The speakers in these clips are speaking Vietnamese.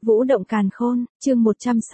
Vũ động càn khôn, chương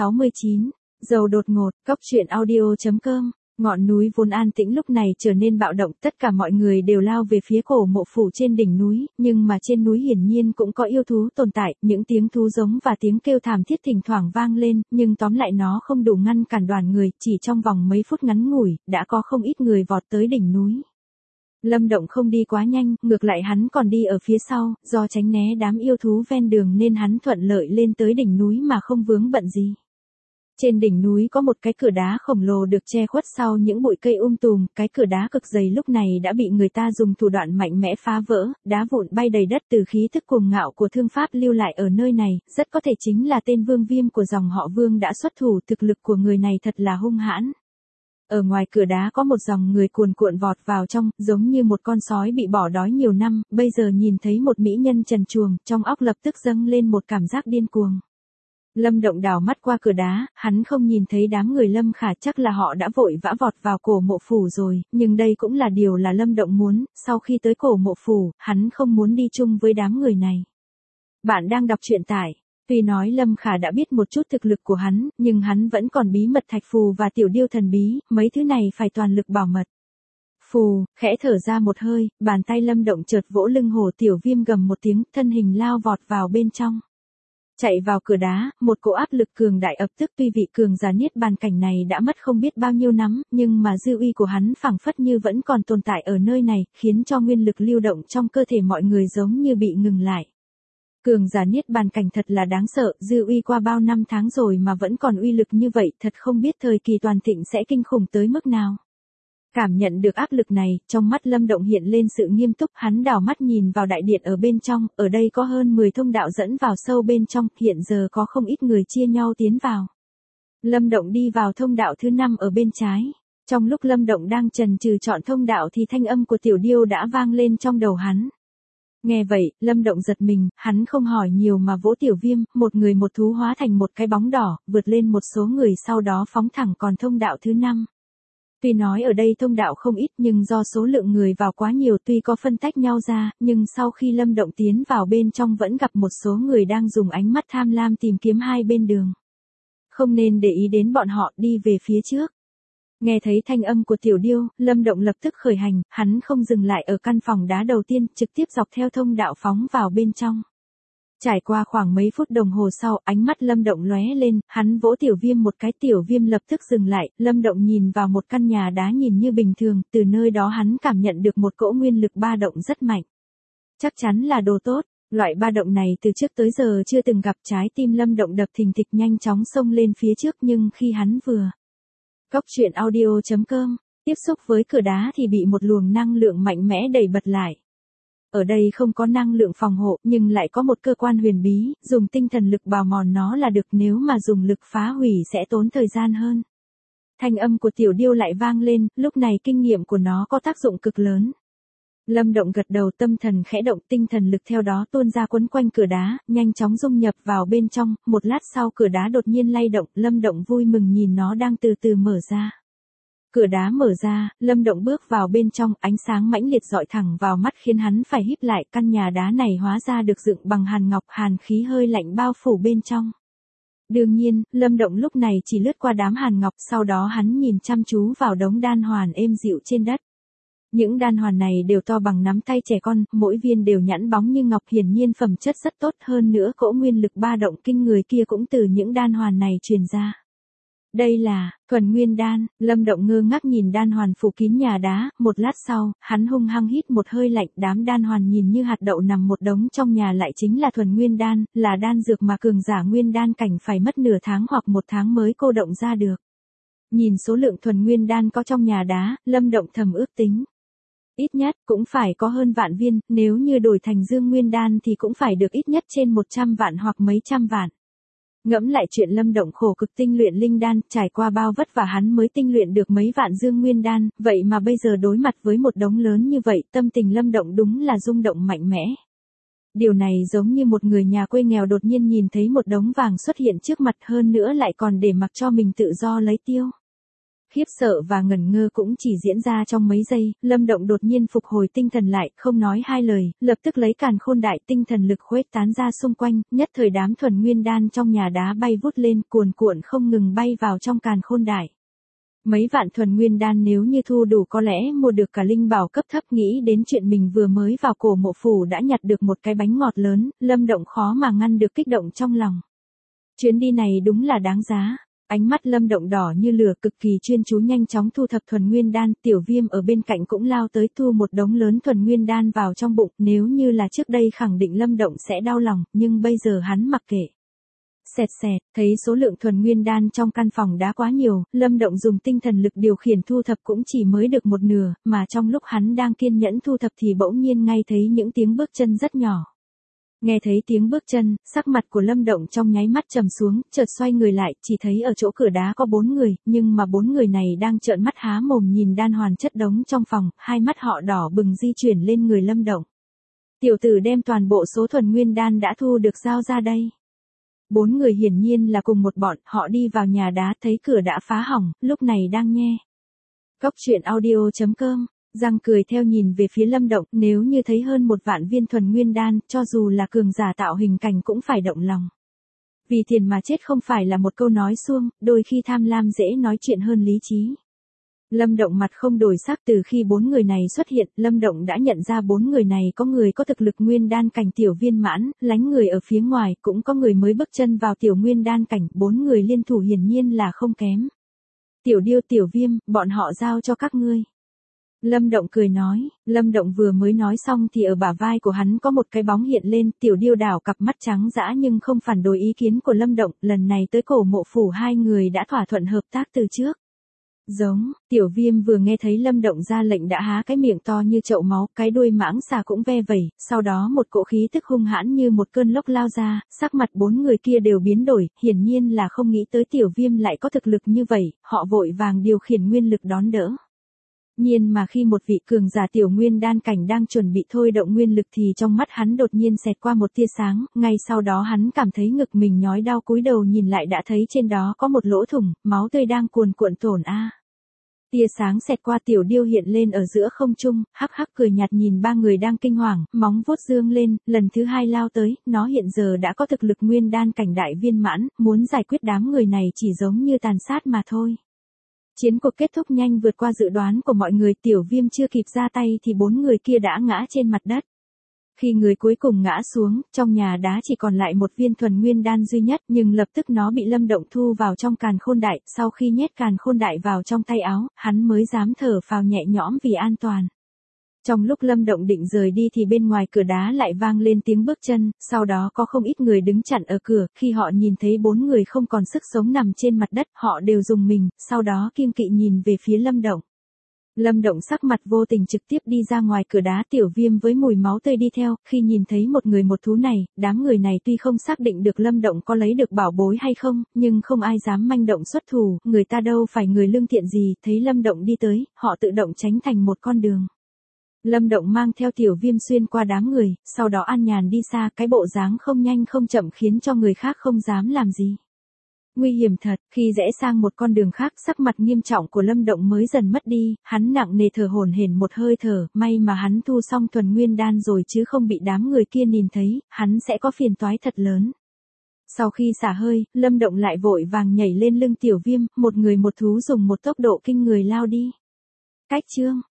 169. Giàu đột ngột, cóc truyện audio.com. Ngọn núi vốn an tĩnh lúc này trở nên bạo động, tất cả mọi người đều lao về phía cổ mộ phủ trên đỉnh núi, nhưng mà trên núi hiển nhiên cũng có yêu thú tồn tại, những tiếng thú giống và tiếng kêu thảm thiết thỉnh thoảng vang lên, nhưng tóm lại nó không đủ ngăn cản đoàn người, chỉ trong vòng mấy phút ngắn ngủi, đã có không ít người vọt tới đỉnh núi. Lâm Động không đi quá nhanh, ngược lại hắn còn đi ở phía sau, do tránh né đám yêu thú ven đường nên hắn thuận lợi lên tới đỉnh núi mà không vướng bận gì. Trên đỉnh núi có một cái cửa đá khổng lồ được che khuất sau những bụi cây tùm, cái cửa đá cực dày lúc này đã bị người ta dùng thủ đoạn mạnh mẽ phá vỡ, đá vụn bay đầy đất từ khí thức cuồng ngạo của thương pháp lưu lại ở nơi này, rất có thể chính là tên Vương Viêm của dòng họ Vương đã xuất thủ, thực lực của người này thật là hung hãn. Ở ngoài cửa đá có một dòng người cuồn cuộn vọt vào trong, giống như một con sói bị bỏ đói nhiều năm, bây giờ nhìn thấy một mỹ nhân trần truồng, trong óc lập tức dâng lên một cảm giác điên cuồng. Lâm Động đảo mắt qua cửa đá, hắn không nhìn thấy đám người Lâm Khả, chắc là họ đã vội vã vọt vào cổ mộ phủ rồi, nhưng đây cũng là điều là Lâm Động muốn, sau khi tới cổ mộ phủ, hắn không muốn đi chung với đám người này. Bạn đang đọc truyện tại. Tuy nói Lâm Khả đã biết một chút thực lực của hắn, nhưng hắn vẫn còn bí mật thạch phù và tiểu điêu thần bí, mấy thứ này phải toàn lực bảo mật. Phù, khẽ thở ra một hơi, bàn tay Lâm Động chợt vỗ lưng Hổ Tiểu Viêm gầm một tiếng, thân hình lao vọt vào bên trong. Chạy vào cửa đá, một cỗ áp lực cường đại ập tức, tuy vị cường giả niết bàn cảnh này đã mất không biết bao nhiêu năm, nhưng mà dư uy của hắn phảng phất như vẫn còn tồn tại ở nơi này, khiến cho nguyên lực lưu động trong cơ thể mọi người giống như bị ngừng lại. Cường giả niết bàn cảnh thật là đáng sợ, dư uy qua bao năm tháng rồi mà vẫn còn uy lực như vậy, thật không biết thời kỳ toàn thịnh sẽ kinh khủng tới mức nào. Cảm nhận được áp lực này, trong mắt Lâm Động hiện lên sự nghiêm túc, hắn đảo mắt nhìn vào đại điện ở bên trong, ở đây có hơn 10 thông đạo dẫn vào sâu bên trong, hiện giờ có không ít người chia nhau tiến vào. Lâm Động đi vào thông đạo thứ 5 ở bên trái. Trong lúc Lâm Động đang chần chừ chọn thông đạo thì thanh âm của tiểu điêu đã vang lên trong đầu hắn. Nghe vậy, Lâm Động giật mình, hắn không hỏi nhiều mà vỗ Tiểu Viêm, một người một thú hóa thành một cái bóng đỏ, vượt lên một số người sau đó phóng thẳng còn thông đạo thứ 5. Tuy nói ở đây thông đạo không ít nhưng do số lượng người vào quá nhiều tuy có phân tách nhau ra, nhưng sau khi Lâm Động tiến vào bên trong vẫn gặp một số người đang dùng ánh mắt tham lam tìm kiếm hai bên đường. Không nên để ý đến bọn họ, đi về phía trước. Nghe thấy thanh âm của tiểu điêu, Lâm Động lập tức khởi hành, hắn không dừng lại ở căn phòng đá đầu tiên, trực tiếp dọc theo thông đạo phóng vào bên trong. Trải qua khoảng mấy phút đồng hồ sau, ánh mắt Lâm Động lóe lên, hắn vỗ Tiểu Viêm một cái, Tiểu Viêm lập tức dừng lại, Lâm Động nhìn vào một căn nhà đá nhìn như bình thường, từ nơi đó hắn cảm nhận được một cỗ nguyên lực ba động rất mạnh. Chắc chắn là đồ tốt, loại ba động này từ trước tới giờ chưa từng gặp, trái tim Lâm Động đập thình thịch nhanh chóng xông lên phía trước, nhưng khi hắn vừa cóc truyện audio.com tiếp xúc với cửa đá thì bị một luồng năng lượng mạnh mẽ đẩy bật lại. Ở đây không có năng lượng phòng hộ, nhưng lại có một cơ quan huyền bí, dùng tinh thần lực bào mòn nó là được, nếu mà dùng lực phá hủy sẽ tốn thời gian hơn. Thanh âm của tiểu điêu lại vang lên, lúc này kinh nghiệm của nó có tác dụng cực lớn. Lâm Động gật đầu, tâm thần khẽ động, tinh thần lực theo đó tuôn ra quấn quanh cửa đá, nhanh chóng dung nhập vào bên trong, một lát sau cửa đá đột nhiên lay động, Lâm Động vui mừng nhìn nó đang từ từ mở ra. Cửa đá mở ra, Lâm Động bước vào bên trong, ánh sáng mãnh liệt dọi thẳng vào mắt khiến hắn phải híp lại, căn nhà đá này hóa ra được dựng bằng hàn ngọc, hàn khí hơi lạnh bao phủ bên trong. Đương nhiên, Lâm Động lúc này chỉ lướt qua đám hàn ngọc, sau đó hắn nhìn chăm chú vào đống đan hoàn êm dịu trên đất. Những đan hoàn này đều to bằng nắm tay trẻ con, mỗi viên đều nhẵn bóng như ngọc, hiển nhiên phẩm chất rất tốt, hơn nữa cỗ nguyên lực ba động kinh người kia cũng từ những đan hoàn này truyền ra. Đây là thuần nguyên đan. Lâm Động ngơ ngác nhìn đan hoàn phủ kín nhà đá, một lát sau, hắn hung hăng hít một hơi lạnh, đám đan hoàn nhìn như hạt đậu nằm một đống trong nhà lại chính là thuần nguyên đan, là đan dược mà cường giả nguyên đan cảnh phải mất nửa tháng hoặc một tháng mới cô động ra được. Nhìn số lượng thuần nguyên đan có trong nhà đá, Lâm Động thầm ước tính. Ít nhất cũng phải có hơn vạn viên, nếu như đổi thành dương nguyên đan thì cũng phải được ít nhất trên 100 vạn hoặc mấy trăm vạn. Ngẫm lại chuyện Lâm Động khổ cực tinh luyện linh đan, trải qua bao vất vả hắn mới tinh luyện được mấy vạn dương nguyên đan, vậy mà bây giờ đối mặt với một đống lớn như vậy, tâm tình Lâm Động đúng là rung động mạnh mẽ. Điều này giống như một người nhà quê nghèo đột nhiên nhìn thấy một đống vàng xuất hiện trước mặt, hơn nữa lại còn để mặc cho mình tự do lấy tiêu. Khiếp sợ và ngẩn ngơ cũng chỉ diễn ra trong mấy giây, Lâm Động đột nhiên phục hồi tinh thần lại, không nói hai lời, lập tức lấy càn khôn đại tinh thần lực khuếch tán ra xung quanh, nhất thời đám thuần nguyên đan trong nhà đá bay vút lên, cuồn cuộn không ngừng bay vào trong càn khôn đại. Mấy vạn thuần nguyên đan nếu như thu đủ có lẽ mua được cả linh bảo cấp thấp, nghĩ đến chuyện mình vừa mới vào cổ mộ phủ đã nhặt được một cái bánh ngọt lớn, Lâm Động khó mà ngăn được kích động trong lòng. Chuyến đi này đúng là đáng giá. Ánh mắt Lâm Động đỏ như lửa, cực kỳ chuyên chú nhanh chóng thu thập thuần nguyên đan, Tiểu Viêm ở bên cạnh cũng lao tới thu một đống lớn thuần nguyên đan vào trong bụng, nếu như là trước đây khẳng định Lâm Động sẽ đau lòng, nhưng bây giờ hắn mặc kệ. Xẹt xẹt, thấy số lượng thuần nguyên đan trong căn phòng đá quá nhiều, Lâm Động dùng tinh thần lực điều khiển thu thập cũng chỉ mới được một nửa, mà trong lúc hắn đang kiên nhẫn thu thập thì bỗng nhiên ngay thấy những tiếng bước chân rất nhỏ. Nghe thấy tiếng bước chân, sắc mặt của Lâm Động trong nháy mắt trầm xuống, chợt xoay người lại, chỉ thấy ở chỗ cửa đá có 4 người, nhưng mà 4 người này đang trợn mắt há mồm nhìn đan hoàn chất đống trong phòng, hai mắt họ đỏ bừng di chuyển lên người Lâm Động. Tiểu tử đem toàn bộ số thuần nguyên đan đã thu được giao ra đây. 4 người hiển nhiên là cùng một bọn, họ đi vào nhà đá thấy cửa đã phá hỏng, lúc này đang nghe. Cóc truyện audio.com, răng cười theo nhìn về phía Lâm Động, nếu như thấy hơn 1 vạn viên thuần nguyên đan, cho dù là cường giả tạo hình cảnh cũng phải động lòng. Vì tiền mà chết không phải là một câu nói suông, đôi khi tham lam dễ nói chuyện hơn lý trí. Lâm Động mặt không đổi sắc, từ khi 4 người này xuất hiện, Lâm Động đã nhận ra 4 người này có người có thực lực nguyên đan cảnh tiểu viên mãn, lánh người ở phía ngoài, cũng có người mới bước chân vào tiểu nguyên đan cảnh, 4 người liên thủ hiển nhiên là không kém. Tiểu Điêu, Tiểu Viêm, bọn họ giao cho các ngươi. Lâm Động cười nói, Lâm Động vừa mới nói xong thì ở bả vai của hắn có một cái bóng hiện lên, Tiểu Điêu đảo cặp mắt trắng dã nhưng không phản đối ý kiến của Lâm Động, lần này tới cổ mộ phủ hai người đã thỏa thuận hợp tác từ trước. Giống, Tiểu Viêm vừa nghe thấy Lâm Động ra lệnh đã há cái miệng to như chậu máu, cái đuôi mãng xà cũng ve vẩy, sau đó một cỗ khí tức hung hãn như một cơn lốc lao ra, sắc mặt 4 người kia đều biến đổi, hiển nhiên là không nghĩ tới Tiểu Viêm lại có thực lực như vậy, họ vội vàng điều khiển nguyên lực đón đỡ. Nhiên mà khi một vị cường giả tiểu nguyên đan cảnh đang chuẩn bị thôi động nguyên lực thì trong mắt hắn đột nhiên xẹt qua một tia sáng, ngay sau đó hắn cảm thấy ngực mình nhói đau, cúi đầu nhìn lại đã thấy trên đó có một lỗ thủng, máu tươi đang cuồn cuộn tổn a. Tia sáng xẹt qua Tiểu Điêu hiện lên ở giữa không trung, hắc hắc cười nhạt nhìn 3 người đang kinh hoàng, móng vuốt dương lên, lần thứ 2 lao tới, nó hiện giờ đã có thực lực nguyên đan cảnh đại viên mãn, muốn giải quyết đám người này chỉ giống như tàn sát mà thôi. Chiến cuộc kết thúc nhanh vượt qua dự đoán của mọi người, Tiểu Viêm chưa kịp ra tay thì 4 người kia đã ngã trên mặt đất. Khi người cuối cùng ngã xuống, trong nhà đá chỉ còn lại một viên thuần nguyên đan duy nhất, nhưng lập tức nó bị Lâm Động thu vào trong càn khôn đại, sau khi nhét càn khôn đại vào trong tay áo, hắn mới dám thở phào nhẹ nhõm vì an toàn. Trong lúc Lâm Động định rời đi thì bên ngoài cửa đá lại vang lên tiếng bước chân, sau đó có không ít người đứng chặn ở cửa, khi họ nhìn thấy 4 người không còn sức sống nằm trên mặt đất, họ đều rùng mình, sau đó kiêng kỵ nhìn về phía Lâm Động. Lâm Động sắc mặt vô tình trực tiếp đi ra ngoài cửa đá, Tiểu Viêm với mùi máu tươi đi theo, khi nhìn thấy một người một thú này, đám người này tuy không xác định được Lâm Động có lấy được bảo bối hay không, nhưng không ai dám manh động xuất thủ, người ta đâu phải người lương thiện gì, thấy Lâm Động đi tới, họ tự động tránh thành một con đường. Lâm Động mang theo Tiểu Viêm xuyên qua đám người, sau đó an nhàn đi xa, cái bộ dáng không nhanh không chậm khiến cho người khác không dám làm gì. Nguy hiểm thật, khi rẽ sang một con đường khác, sắc mặt nghiêm trọng của Lâm Động mới dần mất đi, hắn nặng nề thở hổn hển một hơi thở, may mà hắn thu xong thuần nguyên đan rồi chứ không bị đám người kia nhìn thấy, hắn sẽ có phiền toái thật lớn. Sau khi xả hơi, Lâm Động lại vội vàng nhảy lên lưng Tiểu Viêm, một người một thú dùng một tốc độ kinh người lao đi. Cách chương